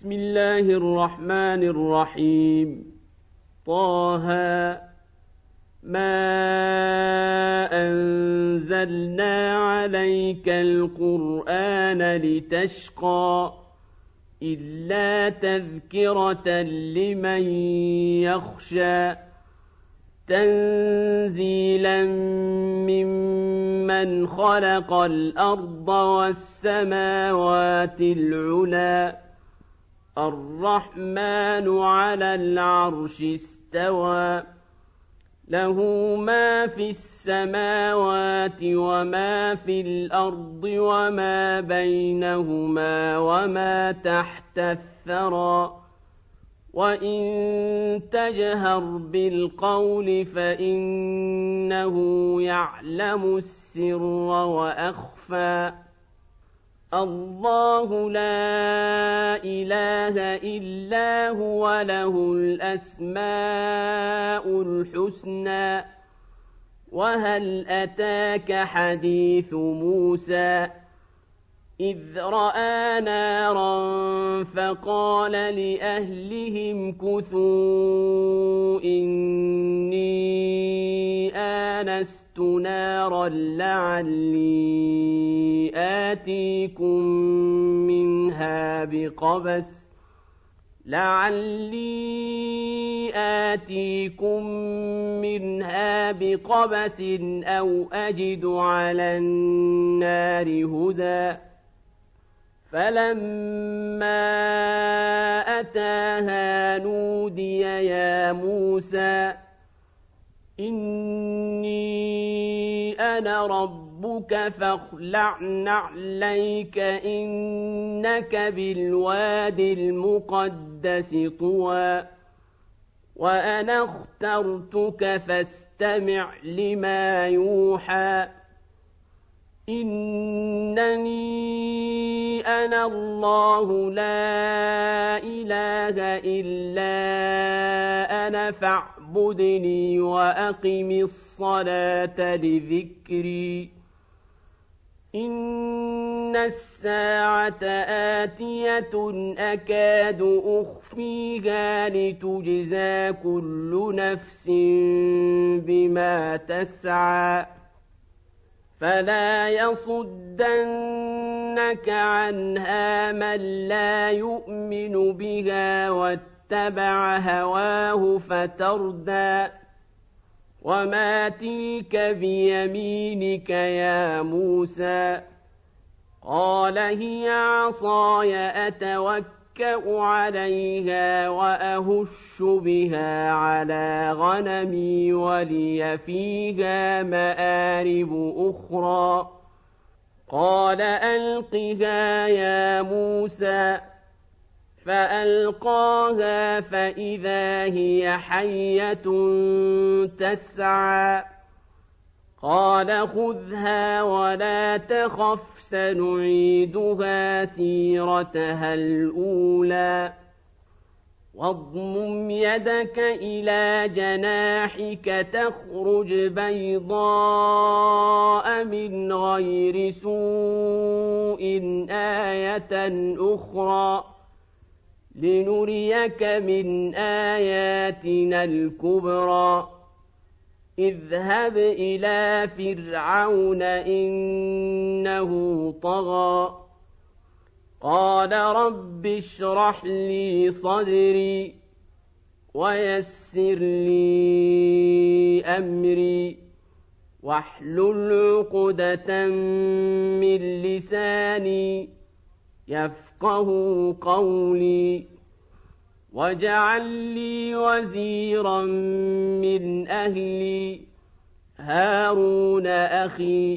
بسم الله الرحمن الرحيم. طه ما أنزلنا عليك القرآن لتشقى إلا تذكرة لمن يخشى تنزيلا ممن خلق الأرض والسماوات العلى الرحمن على العرش استوى له ما في السماوات وما في الأرض وما بينهما وما تحت الثرى وإن تجهر بالقول فإنه يعلم السر وأخفى الله لا إله إلا هو له الأسماء الحسنى وهل أتاك حديث موسى إذ رأى نارا فقال لأهلهم كثوا إني آنست نارا لعلي آتيكم منها بقبس أو أجد على النار هدى فلما أتاها نودي يا موسى إني أنا ربك فاخلع نعليك إنك بالواد المقدس طوى وأنا اخترتك فاستمع لما يوحى إنني أنا الله لا إله إلا أنا فاعبدني وأقم الصلاة لذكري إن الساعة آتية أكاد أخفيها لتجزى كل نفس بما تسعى فلا يصدنك عنها من لا يؤمن بها واتبع هواه فتردى وما تلك بيمينك يا موسى قال هي عصاي أتوكأ عليها وأهش بها على غنمي ولي فيها مآرب أخرى قال ألقها يا موسى فألقاها فإذا هي حية تسعى قال خذها ولا تخف سنعيدها سيرتها الأولى واضمم يدك إلى جناحك تخرج بيضاء من غير سوء آية أخرى لنريك من آياتنا الكبرى اذهب إلى فرعون إنه طغى قال رب اشرح لي صدري ويسر لي أمري واحلل عقدة من لساني يفقه قولي واجعل لي وزيرا من أهلي هارون أخي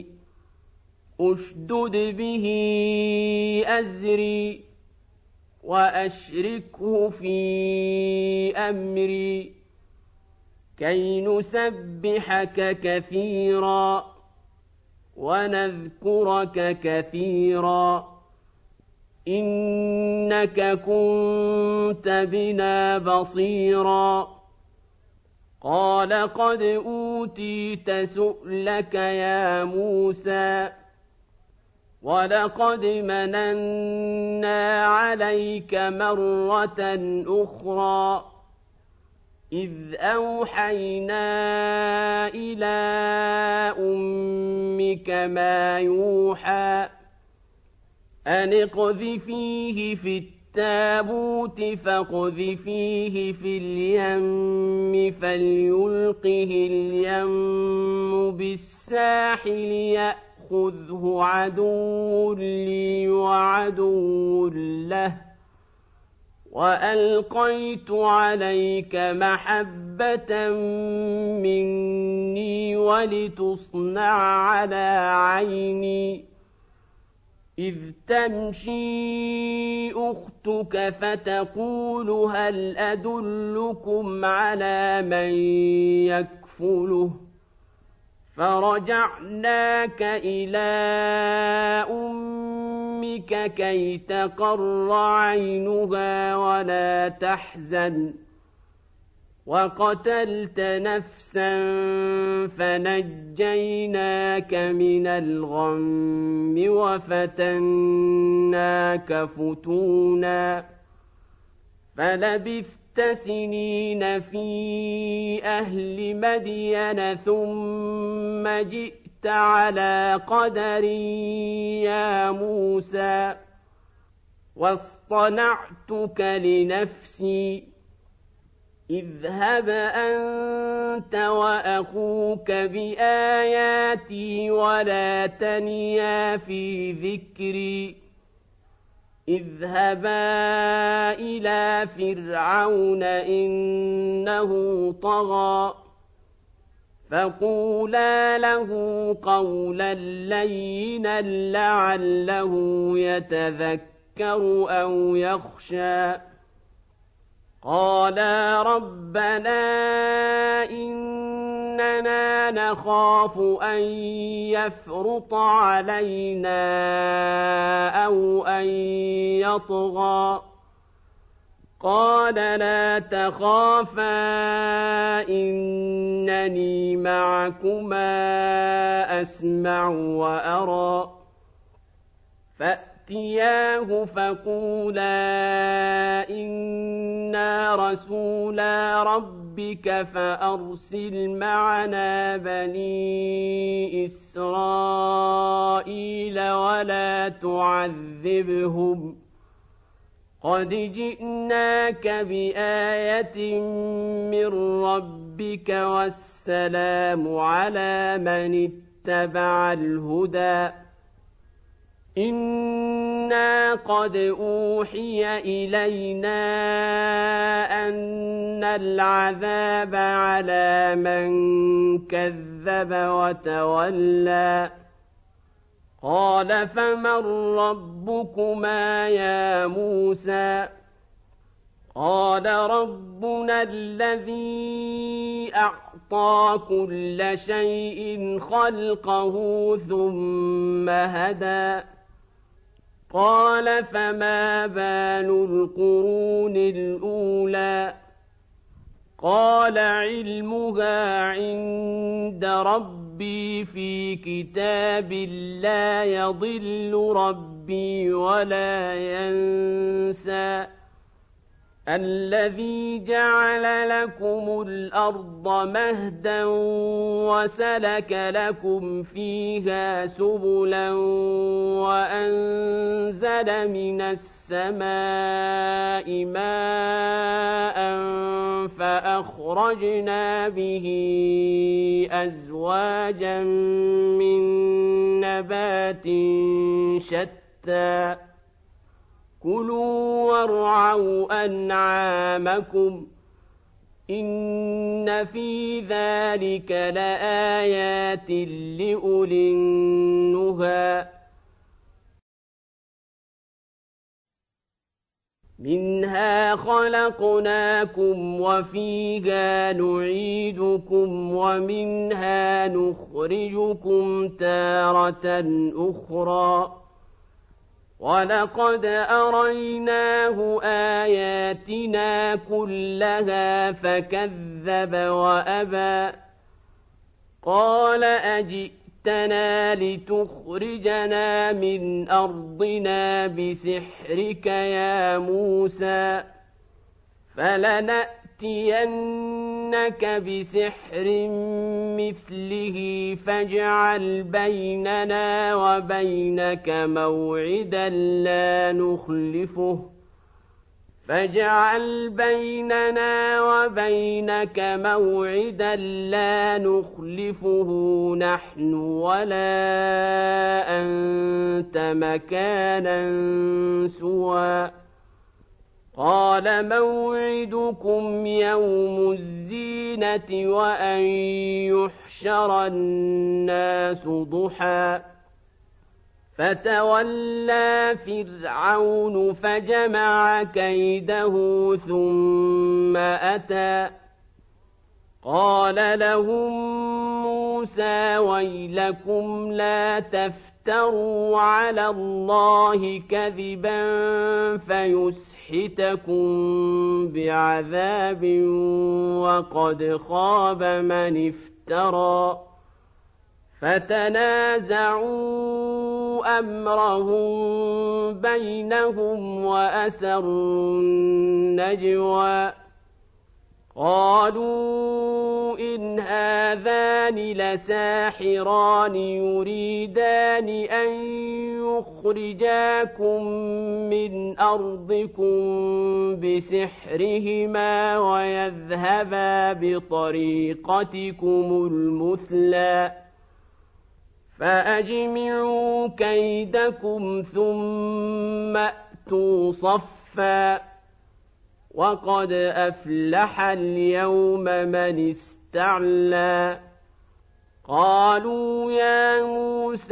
أشدد به أزري وأشركه في أمري كي نسبحك كثيرا ونذكرك كثيرا إنك كنت بنا بصيرا قال قد أوتيت سؤلك يا موسى وَلَقَدْ مَنَنَّا عَلَيْكَ مَرَّةً أُخْرَىٰ إِذْ أَوْحَيْنَا إِلَىٰ أُمِّكَ مَا يُوحَىٰ أَنِ اقْذِفِيهِ فِي التَّابُوتِ فَاقْذِفِيهِ فِي الْيَمِّ فَلْيُلْقِهِ الْيَمُّ بِالسَّاحِلِ يَأْخُذْهُ عَدُوٌّ لِّي وَعَدُوٌّ لَّهُ وَأَلْقَيْتُ عَلَيْكَ مَحَبَّةً مِّنِّي وَلِتُصْنَعَ عَلَىٰ عَيْنِي إِذْ تَمْشِي أُخْتُكَ فَتَقُولُ هَلْ أَدُلُّكُمْ عَلَىٰ مَن يَكْفُلُهُ فَرَجَعْنَاكَ إِلَىٰ أُمِّكَ كَيْ تَقَرَّ عَيْنُهَا وَلَا تَحْزَنَ وَقَتَلْتَ نَفْسًا فَنَجَّيْنَاكَ مِنَ الْغَمِّ وَفَتَنَّاكَ فُتُونًا فَلَبِثْتَ سِنِينَ فِي أَهْلِ مَدْيَنَ ثُمَّ جِئْتَ عَلَىٰ قَدَرٍ يَا مُوسَىٰ وَاصْطَنَعْتُكَ لِنَفْسِي اذْهَبْ أَنتَ وَأَخُوكَ بِآيَاتِي وَلَا تَنِيَا فِي ذِكْرِي اذْهَبَا إِلَىٰ فِرْعَوْنَ إِنَّهُ طَغَىٰ فَقُولَا لَهُ قَوْلًا لَّيِّنًا لَّعَلَّهُ يَتَذَكَّرُ أَوْ يَخْشَىٰ قَالَا رَبَّنَا إِنَّنَا نَخَافُ أَن يَفْرُطَ عَلَيْنَا أَوْ أَن يَطْغَىٰ قَالَ لَا تَخَافَا إِنَّنِي مَعَكُمَا أَسْمَعُ وَأَرَىٰ فَأْتِيَاهُ فَقُولَا إِنَّا رَسُولَا رَبِّكَ فَأَرْسِلْ مَعَنَا بَنِي إِسْرَائِيلَ وَلَا تُعَذِّبْهُمْ قَدْ جِئْنَاكَ بِآيَةٍ مِّن رَّبِّكَ وَالسَّلَامُ عَلَىٰ مَنِ اتَّبَعَ الْهُدَىٰ إِنَّا قَدْ أُوحِيَ إِلَيْنَا أَنَّ الْعَذَابَ عَلَىٰ مَن كَذَّبَ وَتَوَلَّىٰ قَالَ فَمَن رَّبُّكُمَا يَا مُوسَىٰ قَالَ رَبُّنَا الَّذِي أَعْطَىٰ كُلَّ شَيْءٍ خَلْقَهُ ثُمَّ هَدَىٰ قَالَ فَمَا بَالُ الْقُرُونِ الْأُولَىٰ قَالَ عِلْمُهَا عِندَ رَبِّي فِي كِتَابٍ لَّا يَضِلُّ رَبِّي وَلَا يَنسَى الَّذِي جَعَلَ لَكُمُ الْأَرْضَ مَهْدًا وَسَلَكَ لَكُمْ فِيهَا سُبُلًا وَأَنزَلَ مِنَ السَّمَاءِ مَاءً فَأَخْرَجْنَا بِهِ أَزْوَاجًا مِّن نَّبَاتٍ شَتَّىٰ كُلُوا وَارْعَوْا أَنْعَامَكُمْ إِنَّ فِي ذَلِكَ لَآيَاتٍ لِّأُولِي النُّهَىٰ مِنْهَا خَلَقْنَاكُمْ وَفِيهَا نُعِيدُكُمْ وَمِنْهَا نُخْرِجُكُمْ تَارَةً أُخْرَىٰ وَلَقَدْ أَرَيْنَاهُ آيَاتِنَا كُلَّهَا فَكَذَّبَ وَأَبَىٰ قَالَ أَجِئْتَنِي جئتنا لتخرجنا من أرضنا بسحرك يا موسى فلنأتينك بسحر مثله فاجعل بيننا وبينك موعدا لا نخلفه نحن ولا أنت مكانا سوى قال موعدكم يوم الزينة وأن يحشر الناس ضحى فتولى فرعون فجمع كيده ثم أتى قال لهم موسى ويلكم لا تفتروا على الله كذبا فيسحتكم بعذاب وقد خاب من افترى فتنازعوا أمرهم بينهم وأسروا النجوى قالوا إن هذان لساحران يريدان أن يخرجاكم من أرضكم بسحرهما ويذهبا بطريقتكم المثلى فأجمعوا كيدكم ثم أتوا صفا وقد أفلح اليوم من استعلى قالوا يا موسى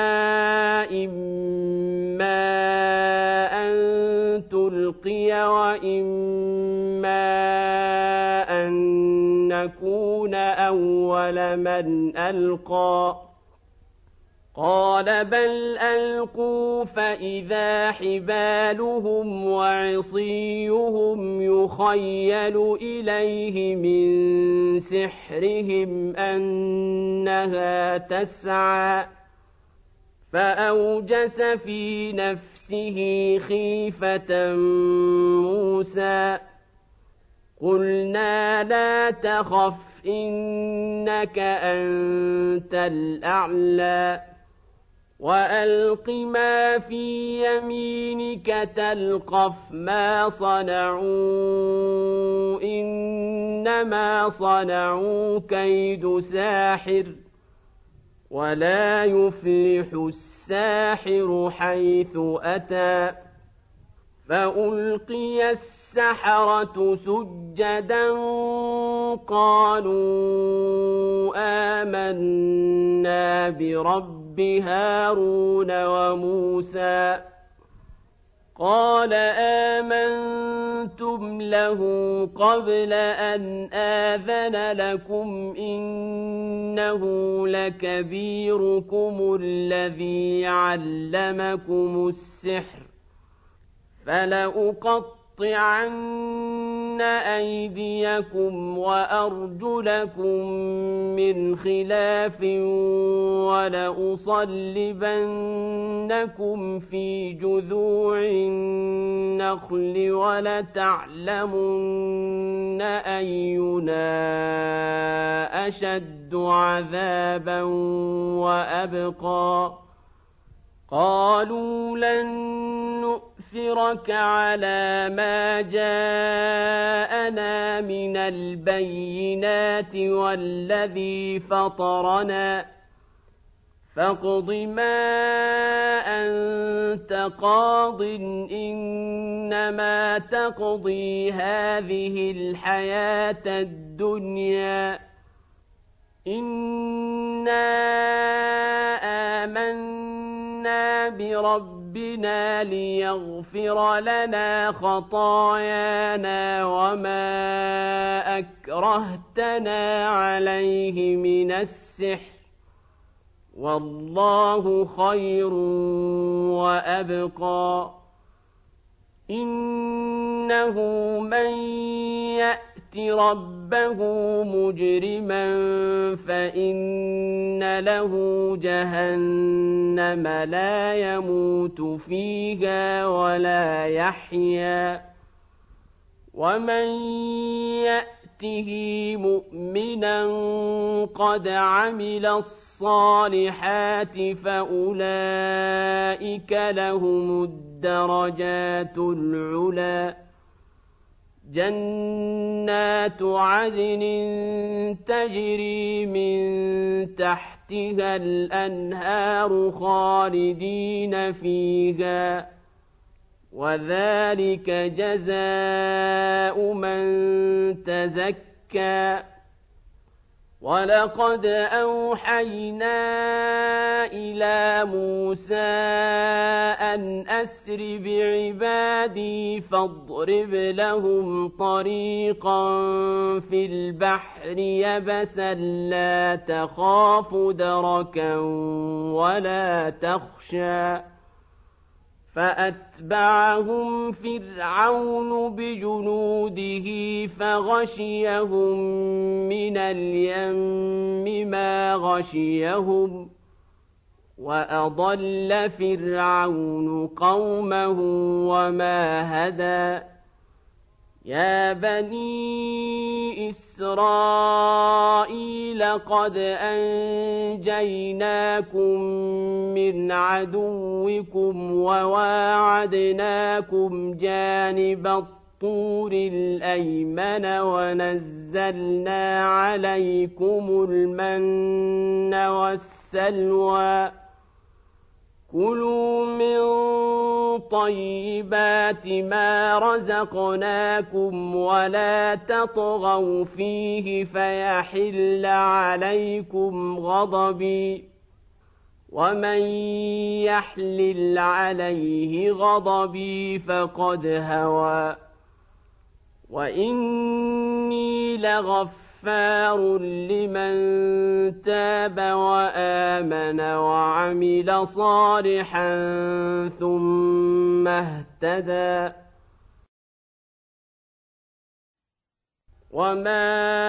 إما أن تلقي وإما أن نكون أول من ألقى قال بل ألقوا فإذا حبالهم وعصيهم يخيل إليه من سحرهم أنها تسعى فأوجس في نفسه خيفة موسى قلنا لا تخف إنك أنت الأعلى وألق ما في يمينك تلقف ما صنعوا إنما صنعوا كيد ساحر ولا يفلح الساحر حيث أتى فألقي السحرة سجدا قالوا آمنا برب هارون وموسى قال آمنتم له قبل أن آذن لكم إنه لكبيركم الذي علمكم السحر فلأقطعن أيديكم وأرجلكم من خلاف ولأصلبنكم في جذوع النخل ولتعلمن أينا أشد عذابا وأبقى قالوا لن نؤثرك على ما جاءنا من البينات والذي فطرنا فاقض ما أنت قاض إنما تقضي هذه الحياة الدنيا إنا آمنا بربنا ليغفر لنا خطايانا وما أكرهتنا عليه من السحر والله خير وأبقى إنه من يأت ربه مجرما فإن له جهنم لا يموت فيها ولا يحيا ومن يأته مؤمنا قد عمل الصالحات فأولئك لهم الدرجات العلى جنات عدن تجري من تحتها الأنهار خالدين فيها وذلك جزاء من تزكى ولقد أوحينا إلى موسى أن أسر بعبادي فاضرب لهم طريقا في البحر يبسا لا تخاف دركا ولا تخشى فأتبعهم فرعون بجنوده فغشيهم من اليم ما غشيهم وأضل فرعون قومه وما هدى يا بني إسرائيل قد أنجيناكم من عدوكم وواعدناكم جانب الطور الأيمن ونزلنا عليكم المن والسلوى كلوا من طيبات ما رزقناكم ولا تطغوا فيه فيحل عليكم غضبي ومن يحلل عليه غضبي فقد هوى وإني لغفار لمن تاب وآمن وعمل صالحا ثم اهتدى وما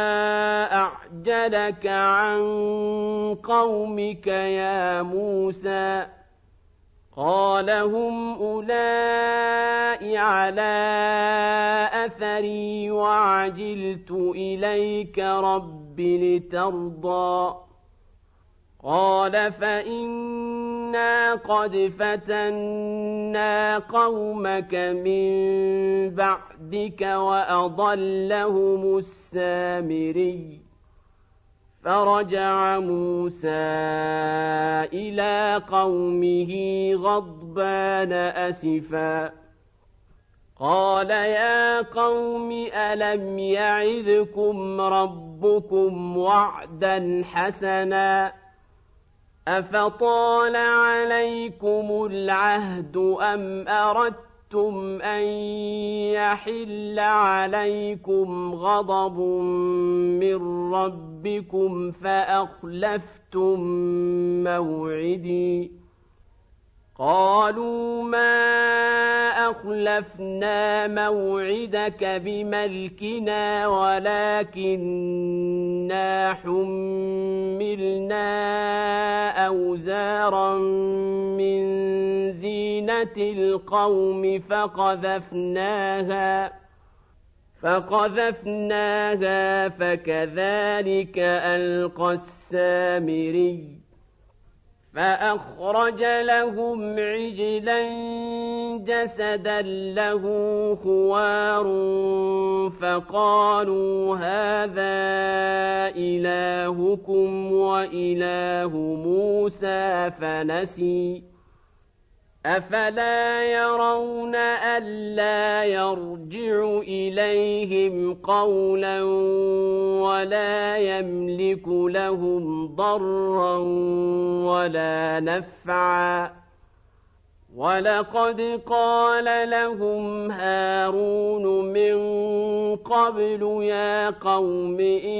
أعجلك عن قومك يا موسى قال هم أولئك على أثري وعجلت إليك رب لترضى قال فإنا قد فتنا قومك من بعدك وأضلهم السامري فرجع موسى إلى قومه غضبان أسفا قال يا قوم ألم يعدكم ربكم وعدا حسنا أفطال عليكم العهد أم أردتم أن يحل عليكم غضب من ربكم فأخلفتم موعدي قالوا ما أخلفنا موعدك بملكنا ولكننا حملنا أوزارا من زينة القوم فقذفناها فكذلك ألقى السامري فأخرج لهم عجلا جسدا له خوار فقالوا هذا إلهكم وإله موسى فنسي أفلا يرون ألا يرجع إليهم قولا ولا يملك لهم ضرا ولا نفعا ولقد قال لهم هارون من قبل يا قوم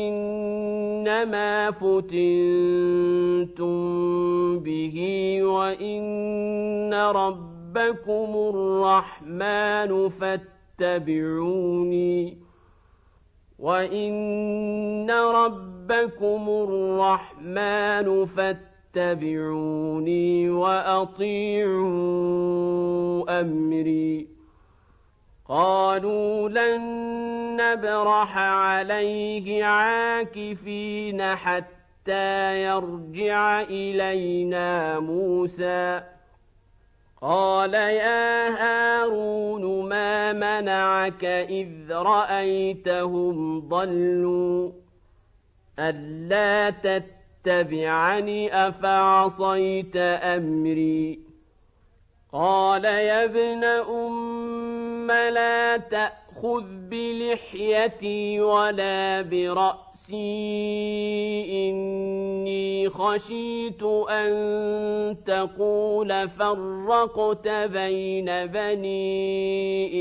إنما فتنتم به وإن ربكم الرحمن فاتبعوني وإن ربكم الرحمن فاتبعوني وأطيعوا أمري قالوا لن نبرح عليه عاكفين حتى يرجع إلينا موسى قال يا هارون ما منعك إذ رأيتهم ضلوا ألا تتبعني أفعصيت أمري قال يا ابن أم لا تأخذ بلحيتي ولا برأسي إني خشيت أن تقول فرقت بين بني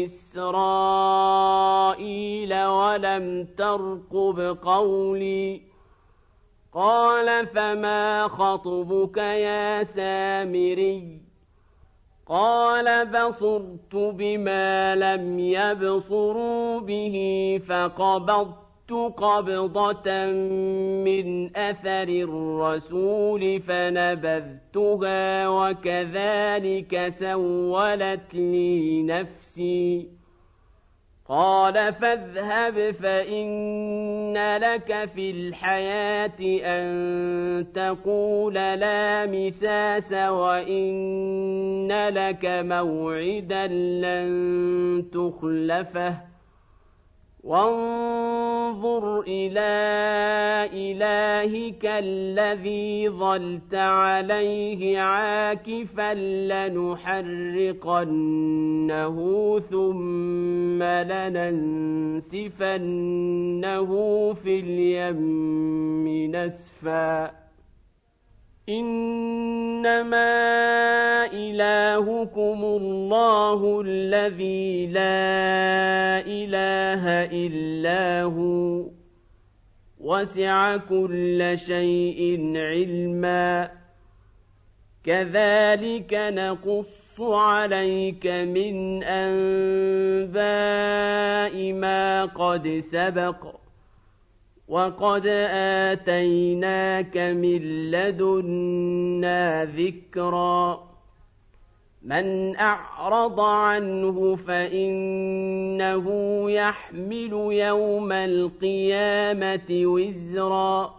إسرائيل ولم ترقب قولي قال فما خطبك يا سامري قال بصرت بما لم يبصروا به فقبضت قبضة من أثر الرسول فنبذتها وكذلك سولت لي نفسي قال فاذهب فإن لك في الحياة أن تقول لا مساس وإن لك موعدا لن تخلفه وانظر إلى إلهك الذي ظلت عليه عاكفا لنحرقنه ثم لننسفنه في اليم نسفا إنما إلهكم الله الذي لا إله إلا هو وسع كل شيء علما كذلك نقص عليك من أنباء ما قد سبق وقد آتيناك من لدنا ذكرا من أعرض عنه فإنه يحمل يوم القيامة وزرا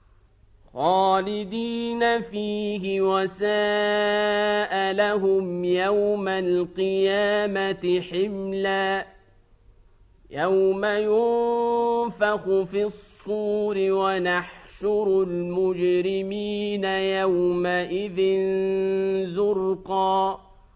خالدين فيه وساء لهم يوم القيامة حملا يوم ينفخ في الصور ونحشر المجرمين يومئذ زرقا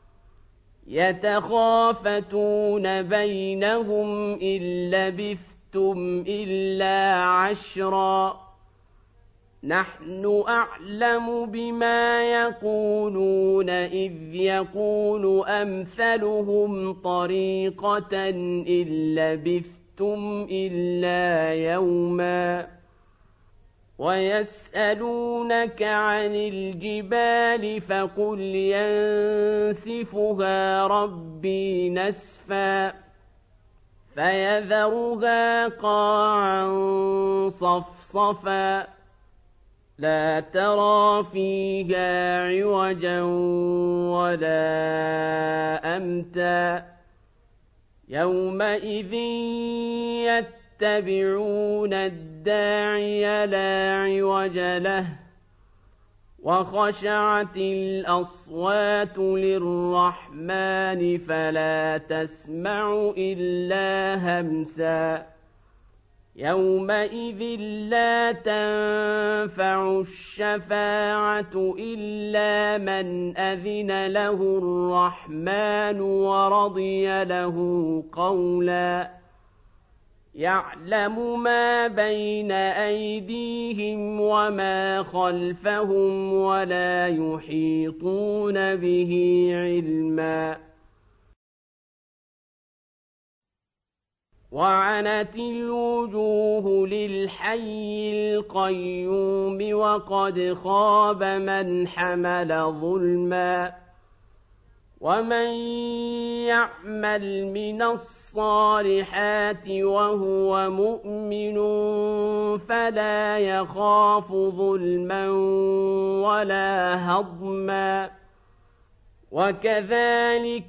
يتخافتون بينهم إن لبثتم إلا عشرا نحن أعلم بما يقولون إذ يقول أمثلهم طريقة إن لبثتم إلا يوما ويسألونك عن الجبال فقل ينسفها ربي نسفا فيذرها قاعا صفصفا لا ترى فيها عوجا ولا أمتا يومئذ يتبعون الداعي لا عوج له وخشعت الأصوات للرحمن فلا تسمع إلا همسا يومئذ لا تنفع الشفاعة إلا من أذن له الرحمن ورضي له قولا يعلم ما بين أيديهم وما خلفهم ولا يحيطون به علما وعنت الوجوه للحي القيوم وقد خاب من حمل ظلما ومن يعمل من الصالحات وهو مؤمن فلا يخاف ظلما ولا هضما وكذلك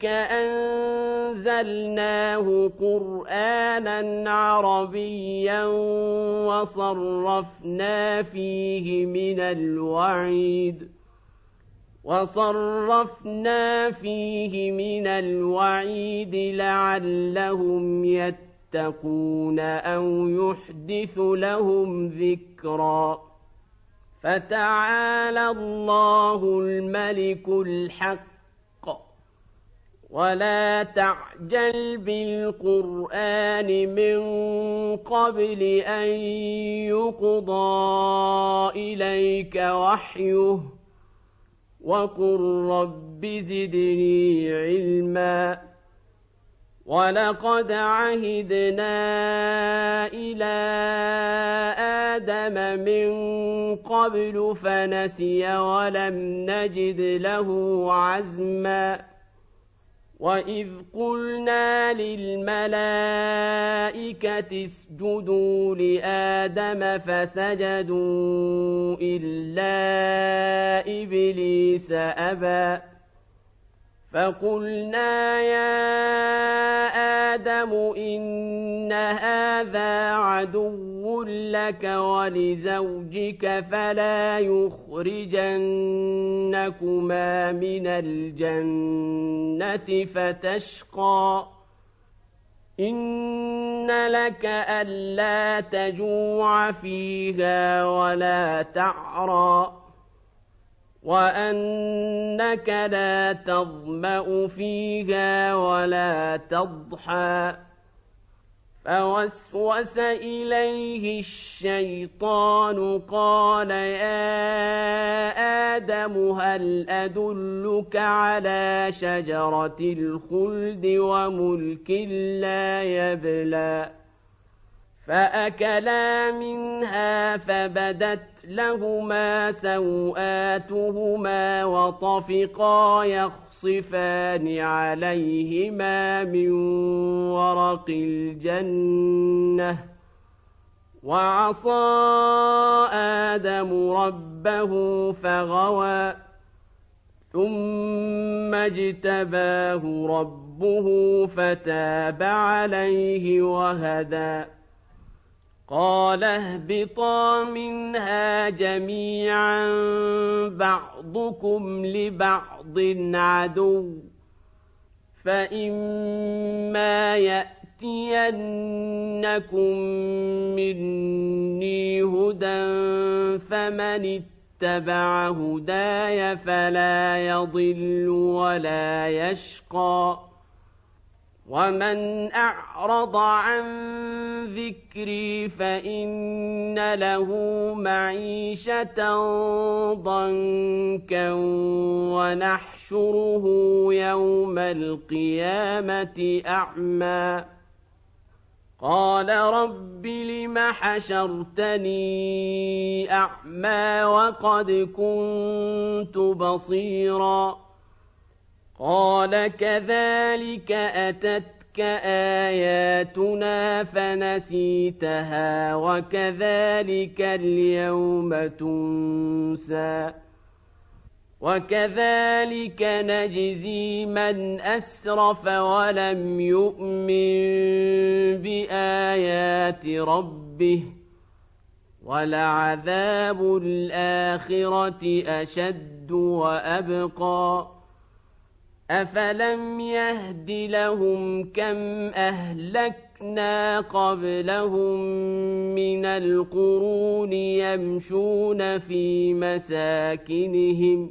أنزلناه قرآنا عربيا وصرفنا فيه من الوعيد لعلهم يتقون أو يحدث لهم ذكرا فتعالى الله الملك الحق ولا تعجل بالقرآن من قبل أن يقضى إليك وحيه وقل رب زدني علما ولقد عهدنا إلى آدم من قبل فنسي ولم نجد له عزما وإذ قلنا للملائكة اسجدوا لآدم فسجدوا إلا إبليس أبى فقلنا يا آدم إن هذا عدو لك ولزوجك فلا يخرجنكما من الجنة فتشقى إن لك ألا تجوع فيها ولا تعرى وأنك لا تظمأ فيها ولا تضحى فوسوس إليه الشيطان قال يا آدم هل أدلك على شجرة الخلد وملك لا يبلى فأكلا منها فبدت لهما سوآتهما وطفقا يخصفان عليهما من ورق الجنة وعصى آدم ربه فغوى ثم اجتباه ربه فتاب عليه وهدى قال اهبطا منها جميعا بعضكم لبعض عدو فإما يأتينكم مني هدى فمن اتبع هداي فلا يضل ولا يشقى ومن أعرض عن ذكري فإن له معيشة ضنكا ونحشره يوم القيامة أعمى قال رب لم حشرتني أعمى وقد كنت بصيرا قال كذلك أتتك آياتنا فنسيتها وكذلك اليوم تنسى وكذلك نجزي من أسرف ولم يؤمن بآيات ربه ولعذاب الآخرة أشد وأبقى أفلم يهد لهم كم أهلكنا قبلهم من القرون يمشون في مساكنهم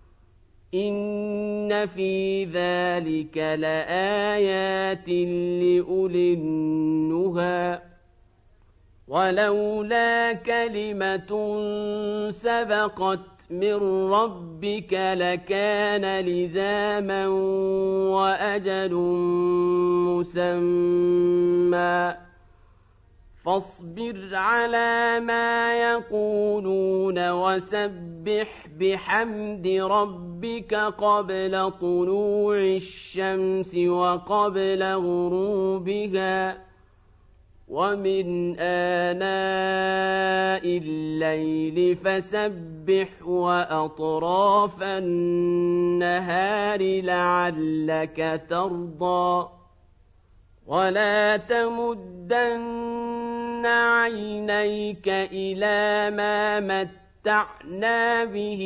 إن في ذلك لآيات لأولي النهى ولولا كلمة سبقت من ربك لكان لزاما وأجل مسمى فاصبر على ما يقولون وسبح بحمد ربك قبل طلوع الشمس وقبل غروبها ومن آناء الليل فسبح وأطراف النهار لعلك ترضى ولا تمدن عينيك إلى ما متعنا به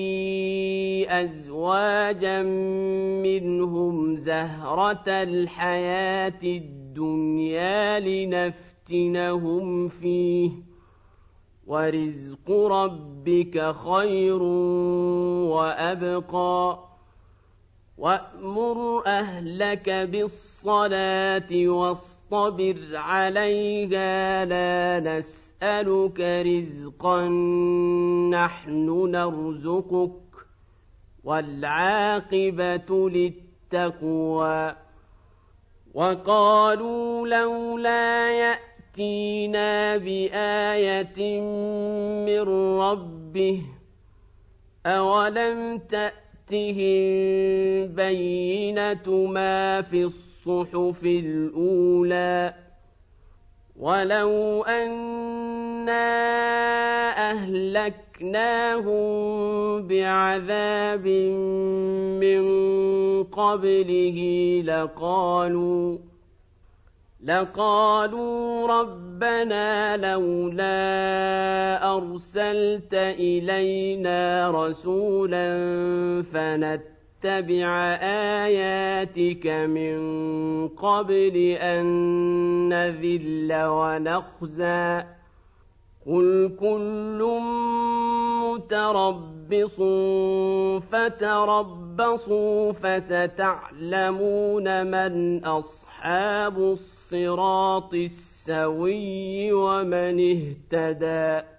أزواجا منهم زهرة الحياة الدنيا لنفتنهم فيه ورزق ربك خير وأبقى وأمر أهلك بالصلاة واصطبر عليها لا نسألك رزقا نحن نرزقك والعاقبة للتقوى وقالوا لولا يأتينا بآية من ربه أولم تأتهم بينة ما في الصحف الأولى ولو أنا أهلكناهم بعذاب من قبله لقالوا ربنا لولا أرسلت إلينا رسولا فنتبع آياتك من قبل أن نذل ونخزى قل كل متربص فتربصوا فستعلمون من أصحاب الصراط السوي ومن اهتدى